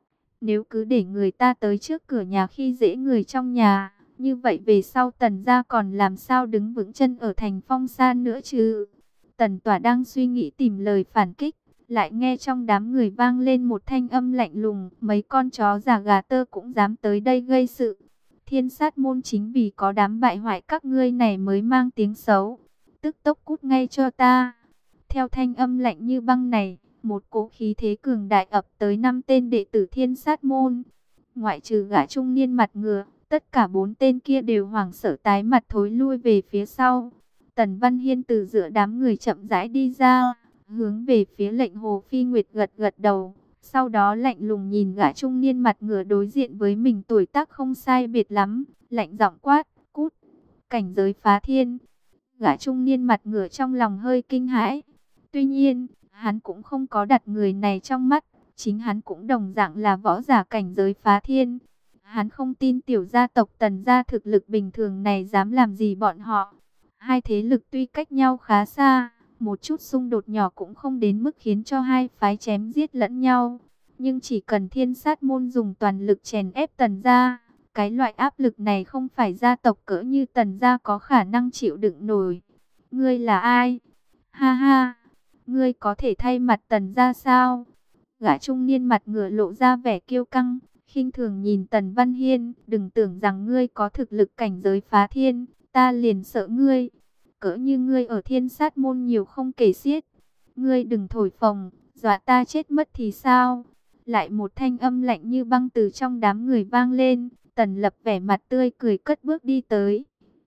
Nếu cứ để người ta tới trước cửa nhà khi dễ người trong nhà, như vậy về sau Tần gia còn làm sao đứng vững chân ở thành Phong Sa nữa chứ? Tần Tỏa đang suy nghĩ tìm lời phản kích, lại nghe trong đám người vang lên một thanh âm lạnh lùng, mấy con chó già gà tơ cũng dám tới đây gây sự. Thiên Sát môn chính vì có đám bại hoại các ngươi này mới mang tiếng xấu, tức tốc cút ngay cho ta. Theo thanh âm lạnh như băng này, một cỗ khí thế cường đại ập tới năm tên đệ tử Thiên Sát môn. Ngoại trừ gã trung niên mặt ngựa, tất cả bốn tên kia đều hoảng sợ tái mặt thối lui về phía sau. Tần Văn Hiên từ giữa đám người chậm rãi đi ra, hướng về phía lệnh Hồ Phi Nguyệt gật gật đầu. Sau đó lạnh lùng nhìn gã trung niên mặt ngựa đối diện với mình tuổi tác không sai biệt lắm, lạnh giọng quát, cút, cảnh giới phá thiên. Gã trung niên mặt ngựa trong lòng hơi kinh hãi. Tuy nhiên, hắn cũng không có đặt người này trong mắt, chính hắn cũng đồng dạng là võ giả cảnh giới phá thiên. Hắn không tin tiểu gia tộc Tần gia thực lực bình thường này dám làm gì bọn họ. Hai thế lực tuy cách nhau khá xa, một chút xung đột nhỏ cũng không đến mức khiến cho hai phái chém giết lẫn nhau. Nhưng chỉ cần Thiên Sát môn dùng toàn lực chèn ép Tần gia, cái loại áp lực này không phải gia tộc cỡ như Tần gia có khả năng chịu đựng nổi. Ngươi là ai? Ha ha, ngươi có thể thay mặt Tần gia sao? Gã trung niên mặt ngựa lộ ra vẻ kiêu căng, khinh thường nhìn Tần Văn Hiên, đừng tưởng rằng ngươi có thực lực cảnh giới phá thiên, ta liền sợ ngươi. cỡ như ngươi ở Thiên Sát môn nhiều không kể xiết. Ngươi đừng thổi phồng, dọa ta chết mất thì sao? Lại một thanh âm lạnh như băng từ trong đám người vang lên. Tần Lập vẻ mặt tươi cười cất bước đi tới.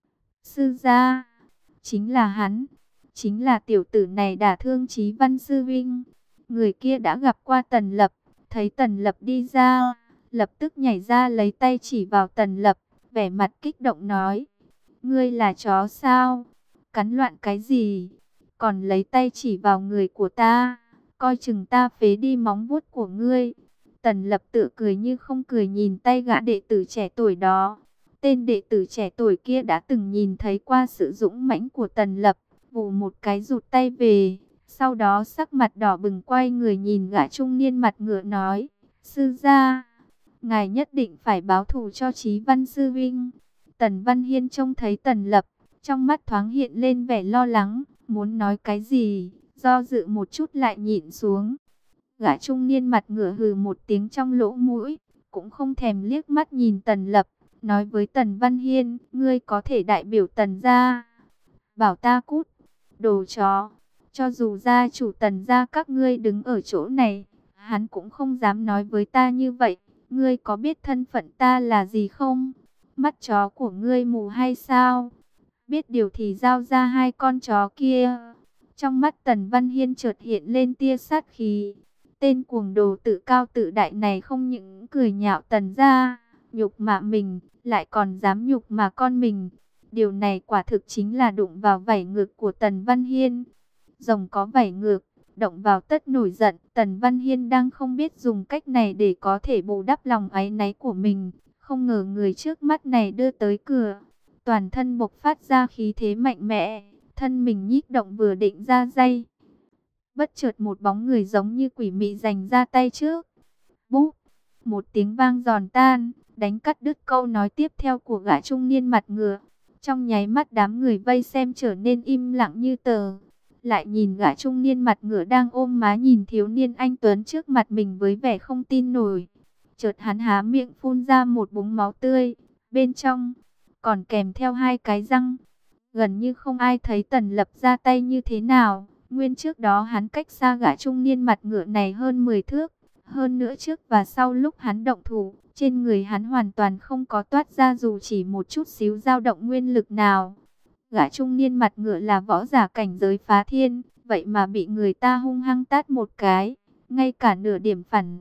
Sư gia, chính là hắn, chính là tiểu tử này đả thương Chí Văn sư vinh. Người kia đã gặp qua Tần Lập, thấy Tần Lập đi ra, lập tức nhảy ra lấy tay chỉ vào Tần Lập, vẻ mặt kích động nói: ngươi là chó sao? Cắn loạn cái gì? Còn lấy tay chỉ vào người của ta, coi chừng ta phế đi móng vuốt của ngươi. Tần Lập tự cười như không cười nhìn tay gã đệ tử trẻ tuổi đó. Tên đệ tử trẻ tuổi kia đã từng nhìn thấy qua sự dũng mãnh của Tần Lập, vù một cái rụt tay về. Sau đó sắc mặt đỏ bừng quay người nhìn gã trung niên mặt ngựa nói: sư gia, ngài nhất định phải báo thù cho Chí Văn sư vinh. Tần Văn Hiên trông thấy Tần Lập, trong mắt thoáng hiện lên vẻ lo lắng, muốn nói cái gì, do dự một chút lại nhịn xuống. Gã trung niên mặt ngựa hừ một tiếng trong lỗ mũi, cũng không thèm liếc mắt nhìn Tần Lập, nói với Tần Văn Hiên: ngươi có thể đại biểu Tần gia, bảo ta cút, đồ chó. Cho dù gia chủ Tần gia các ngươi đứng ở chỗ này, hắn cũng không dám nói với ta như vậy. Ngươi có biết thân phận ta là gì không? Mắt chó của ngươi mù hay sao? Biết điều thì giao ra hai con chó kia. Trong mắt Tần Văn Hiên chợt hiện lên tia sát khí. Tên cuồng đồ tự cao tự đại này không những cười nhạo Tần gia, nhục mạ mình, lại còn dám nhục mạ con mình. Điều này quả thực chính là đụng vào vảy ngược của Tần Văn Hiên. Rồng có vảy ngược, động vào tất nổi giận. Tần Văn Hiên đang không biết dùng cách này để có thể bù đắp lòng áy náy của mình. Không ngờ người trước mắt này đưa tới cửa, toàn thân bộc phát ra khí thế mạnh mẽ, thân mình nhích động vừa định ra dây. Bất chợt một bóng người giống như quỷ mị giành ra tay trước. Búp, một tiếng vang giòn tan, đánh cắt đứt câu nói tiếp theo của gã trung niên mặt ngựa. Trong nháy mắt đám người vây xem trở nên im lặng như tờ. Lại nhìn gã trung niên mặt ngựa đang ôm má nhìn thiếu niên anh tuấn trước mặt mình với vẻ không tin nổi. Chợt hắn há miệng phun ra một búng máu tươi, bên trong còn kèm theo hai cái răng. Gần như không ai thấy Tần Lập ra tay như thế nào. Nguyên trước đó hắn cách xa gã trung niên mặt ngựa này hơn mười thước. Hơn nữa trước và sau lúc hắn động thủ, trên người hắn hoàn toàn không có toát ra dù chỉ một chút xíu dao động nguyên lực nào. Gã trung niên mặt ngựa là võ giả cảnh giới phá thiên, vậy mà bị người ta hung hăng tát một cái, ngay cả nửa điểm phản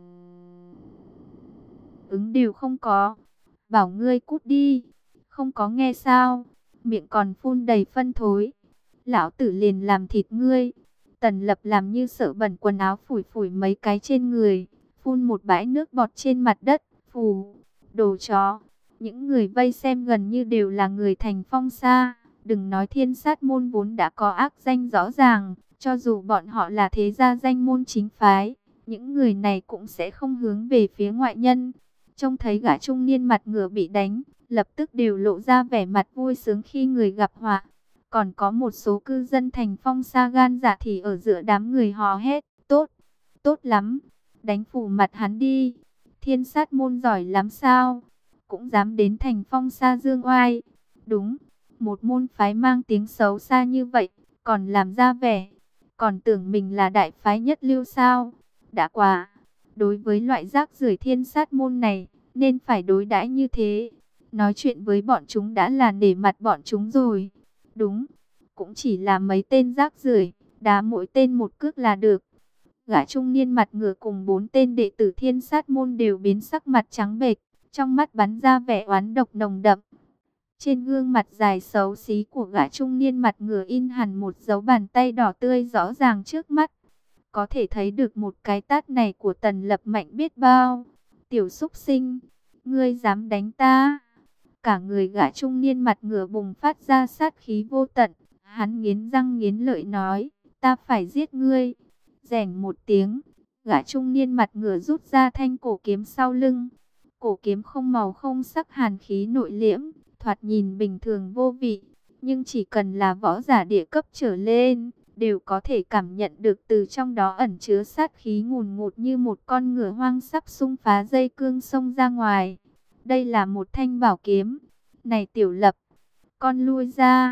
ứng đều không có. Bảo ngươi cút đi, không có nghe sao? Miệng còn phun đầy phân thối. Lão tử liền làm thịt ngươi. Tần Lập làm như sợ bẩn quần áo, phủi phủi mấy cái trên người, phun một bãi nước bọt trên mặt đất. Phù, đồ chó. Những người vây xem gần như đều là người thành Phong Sa. Đừng nói Thiên Sát môn vốn đã có ác danh rõ ràng, cho dù bọn họ là thế gia danh môn chính phái, những người này cũng sẽ không hướng về phía ngoại nhân. Trông thấy gã trung niên mặt ngựa bị đánh, lập tức đều lộ ra vẻ mặt vui sướng khi người gặp họa. Còn có một số cư dân thành Phong Sa gan dạ thì ở giữa đám người hò hét: tốt, tốt lắm, đánh phủ mặt hắn đi. Thiên Sát môn giỏi lắm sao? Cũng dám đến thành Phong Sa dương oai. Đúng, một môn phái mang tiếng xấu xa như vậy, còn làm ra vẻ, còn tưởng mình là đại phái nhất lưu sao? Đã quá, đối với loại rác rưởi Thiên Sát môn này, nên phải đối đãi như thế. Nói chuyện với bọn chúng đã là nể mặt bọn chúng rồi. Đúng, cũng chỉ là mấy tên rác rưởi, đá mỗi tên một cước là được. Gã trung niên mặt ngựa cùng bốn tên đệ tử Thiên Sát môn đều biến sắc mặt trắng bệch, trong mắt bắn ra vẻ oán độc nồng đậm. Trên gương mặt dài xấu xí của gã trung niên mặt ngựa in hẳn một dấu bàn tay đỏ tươi rõ ràng trước mắt. Có thể thấy được một cái tát này của Tần Lập mạnh biết bao. Tiểu súc sinh, ngươi dám đánh ta? Cả người gã trung niên mặt ngựa bùng phát ra sát khí vô tận. Hắn nghiến răng nghiến lợi nói: ta phải giết ngươi. Rẻng một tiếng, gã trung niên mặt ngựa rút ra thanh cổ kiếm sau lưng. Cổ kiếm không màu không sắc, hàn khí nội liễm, thoạt nhìn bình thường vô vị, nhưng chỉ cần là võ giả địa cấp trở lên, đều có thể cảm nhận được từ trong đó ẩn chứa sát khí ngùn ngụt như một con ngựa hoang sắp xung phá dây cương xông ra ngoài. Đây là một thanh bảo kiếm. Này Tiểu Lập, con lui ra,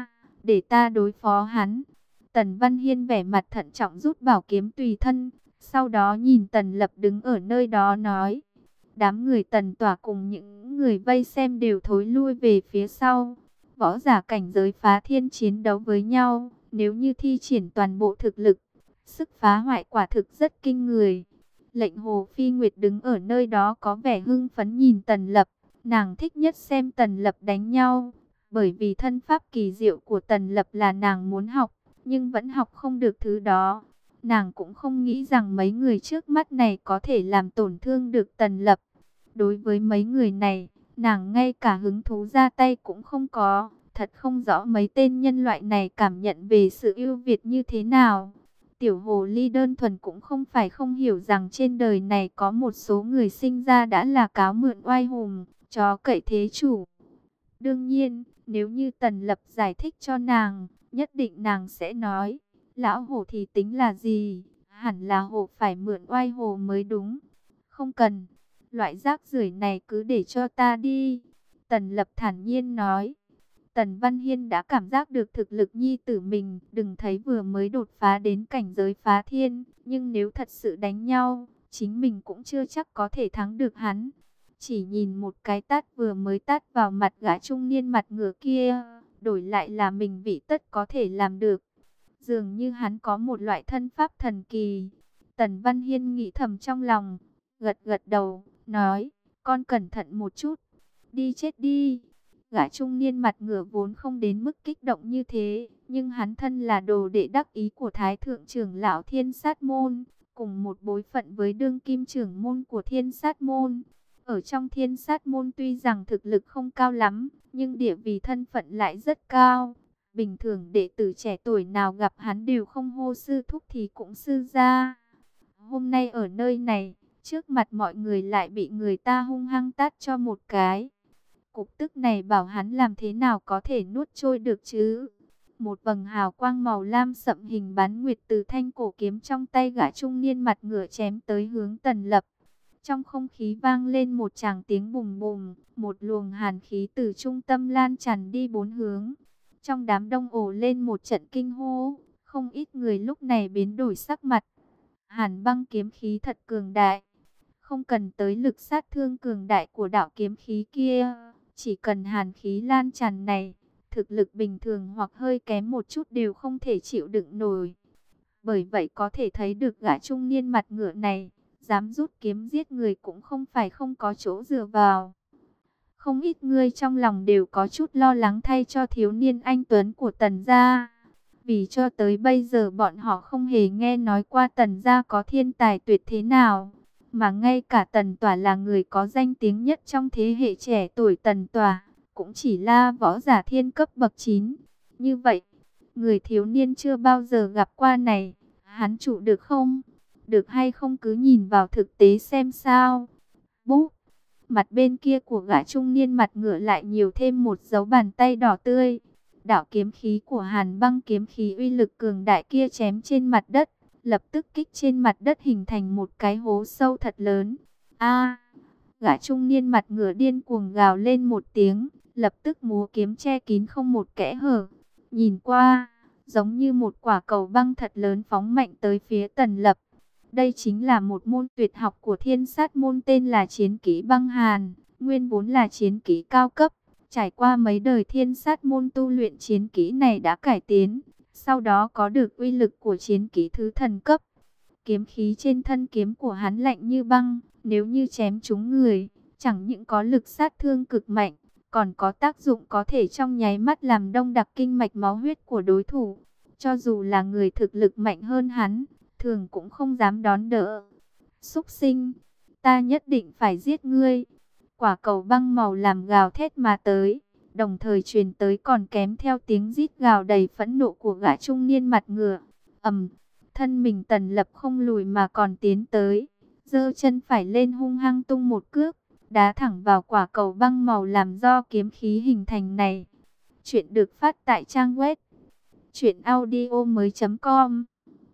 để ta đối phó hắn. Tần Văn Hiên vẻ mặt thận trọng rút bảo kiếm tùy thân, sau đó nhìn Tần Lập đứng ở nơi đó nói. Đám người Tần Tỏa cùng những người vây xem đều thối lui về phía sau. Võ giả cảnh giới phá thiên chiến đấu với nhau, nếu như thi triển toàn bộ thực lực, sức phá hoại quả thực rất kinh người. Lệnh Hồ Phi Nguyệt đứng ở nơi đó có vẻ hưng phấn nhìn Tần Lập. Nàng thích nhất xem Tần Lập đánh nhau, bởi vì thân pháp kỳ diệu của Tần Lập là nàng muốn học, nhưng vẫn học không được thứ đó. Nàng cũng không nghĩ rằng mấy người trước mắt này có thể làm tổn thương được Tần Lập. Đối với mấy người này, nàng ngay cả hứng thú ra tay cũng không có. Thật không rõ mấy tên nhân loại này cảm nhận về sự ưu việt như thế nào. Tiểu hồ ly đơn thuần cũng không phải không hiểu rằng trên đời này có một số người sinh ra đã là cáo mượn oai hùng, chó cậy thế chủ. Đương nhiên, nếu như Tần Lập giải thích cho nàng, nhất định nàng sẽ nói, lão hổ thì tính là gì, hẳn là hổ phải mượn oai hổ mới đúng. Không cần, loại rác rưởi này cứ để cho ta đi. Tần Lập thản nhiên nói. Tần Văn Hiên đã cảm giác được thực lực nhi tử mình, đừng thấy vừa mới đột phá đến cảnh giới phá thiên, nhưng nếu thật sự đánh nhau, chính mình cũng chưa chắc có thể thắng được hắn. Chỉ nhìn một cái tát vừa mới tát vào mặt gã trung niên mặt ngựa kia, đổi lại là mình vị tất có thể làm được. Dường như hắn có một loại thân pháp thần kỳ. Tần Văn Hiên nghĩ thầm trong lòng, gật gật đầu, nói, con cẩn thận một chút, đi chết đi. Gã trung niên mặt ngựa vốn không đến mức kích động như thế, nhưng hắn thân là đồ đệ đắc ý của Thái Thượng trưởng lão Thiên Sát Môn, cùng một bối phận với đương kim trưởng môn của Thiên Sát Môn. Ở trong Thiên Sát Môn tuy rằng thực lực không cao lắm, nhưng địa vị thân phận lại rất cao. Bình thường đệ tử trẻ tuổi nào gặp hắn đều không hô sư thúc thì cũng sư gia. Hôm nay ở nơi này, trước mặt mọi người lại bị người ta hung hăng tát cho một cái. Cục tức này bảo hắn làm thế nào có thể nuốt trôi được chứ. Một vầng hào quang màu lam sậm hình bán nguyệt từ thanh cổ kiếm trong tay gã trung niên mặt ngựa chém tới hướng Tần Lập. Trong không khí vang lên một tràng tiếng bùng bùng, một luồng hàn khí từ trung tâm lan tràn đi bốn hướng. Trong đám đông ồ lên một trận kinh hô, không ít người lúc này biến đổi sắc mặt. Hàn băng kiếm khí thật cường đại, không cần tới lực sát thương cường đại của đạo kiếm khí kia. Chỉ cần hàn khí lan tràn này, thực lực bình thường hoặc hơi kém một chút đều không thể chịu đựng nổi. Bởi vậy có thể thấy được gã trung niên mặt ngựa này, dám rút kiếm giết người cũng không phải không có chỗ dựa vào. Không ít người trong lòng đều có chút lo lắng thay cho thiếu niên anh tuấn của Tần gia. Vì cho tới bây giờ bọn họ không hề nghe nói qua Tần gia có thiên tài tuyệt thế nào. Mà ngay cả Tần Tỏa là người có danh tiếng nhất trong thế hệ trẻ tuổi Tần Tỏa, cũng chỉ là võ giả thiên cấp bậc chín. Như vậy, người thiếu niên chưa bao giờ gặp qua này, hắn trụ được không? Được hay không cứ nhìn vào thực tế xem sao. Búp, mặt bên kia của gã trung niên mặt ngựa lại nhiều thêm một dấu bàn tay đỏ tươi. Đạo kiếm khí của Hàn băng kiếm khí uy lực cường đại kia chém trên mặt đất, lập tức kích trên mặt đất hình thành một cái hố sâu thật lớn. A! Gã trung niên mặt ngựa điên cuồng gào lên một tiếng, lập tức múa kiếm che kín không một kẽ hở. Nhìn qua, giống như một quả cầu băng thật lớn phóng mạnh tới phía Tần Lập. Đây chính là một môn tuyệt học của Thiên Sát Môn tên là Chiến Kỹ Băng Hàn, nguyên vốn là chiến kỹ cao cấp. Trải qua mấy đời Thiên Sát Môn tu luyện chiến kỹ này đã cải tiến, sau đó có được uy lực của chiến kỹ thứ thần cấp. Kiếm khí trên thân kiếm của hắn lạnh như băng, nếu như chém trúng người, chẳng những có lực sát thương cực mạnh, còn có tác dụng có thể trong nháy mắt làm đông đặc kinh mạch máu huyết của đối thủ. Cho dù là người thực lực mạnh hơn hắn, thường cũng không dám đón đỡ. Súc sinh, ta nhất định phải giết ngươi. Quả cầu băng màu làm gào thét mà tới, đồng thời truyền tới còn kém theo tiếng rít gào đầy phẫn nộ của gã trung niên mặt ngựa. Ầm, thân mình Tần Lập không lùi mà còn tiến tới, giơ chân phải lên hung hăng tung một cước, đá thẳng vào quả cầu băng màu làm do kiếm khí hình thành này. Chuyện được phát tại trang web truyện audio mới chấm com.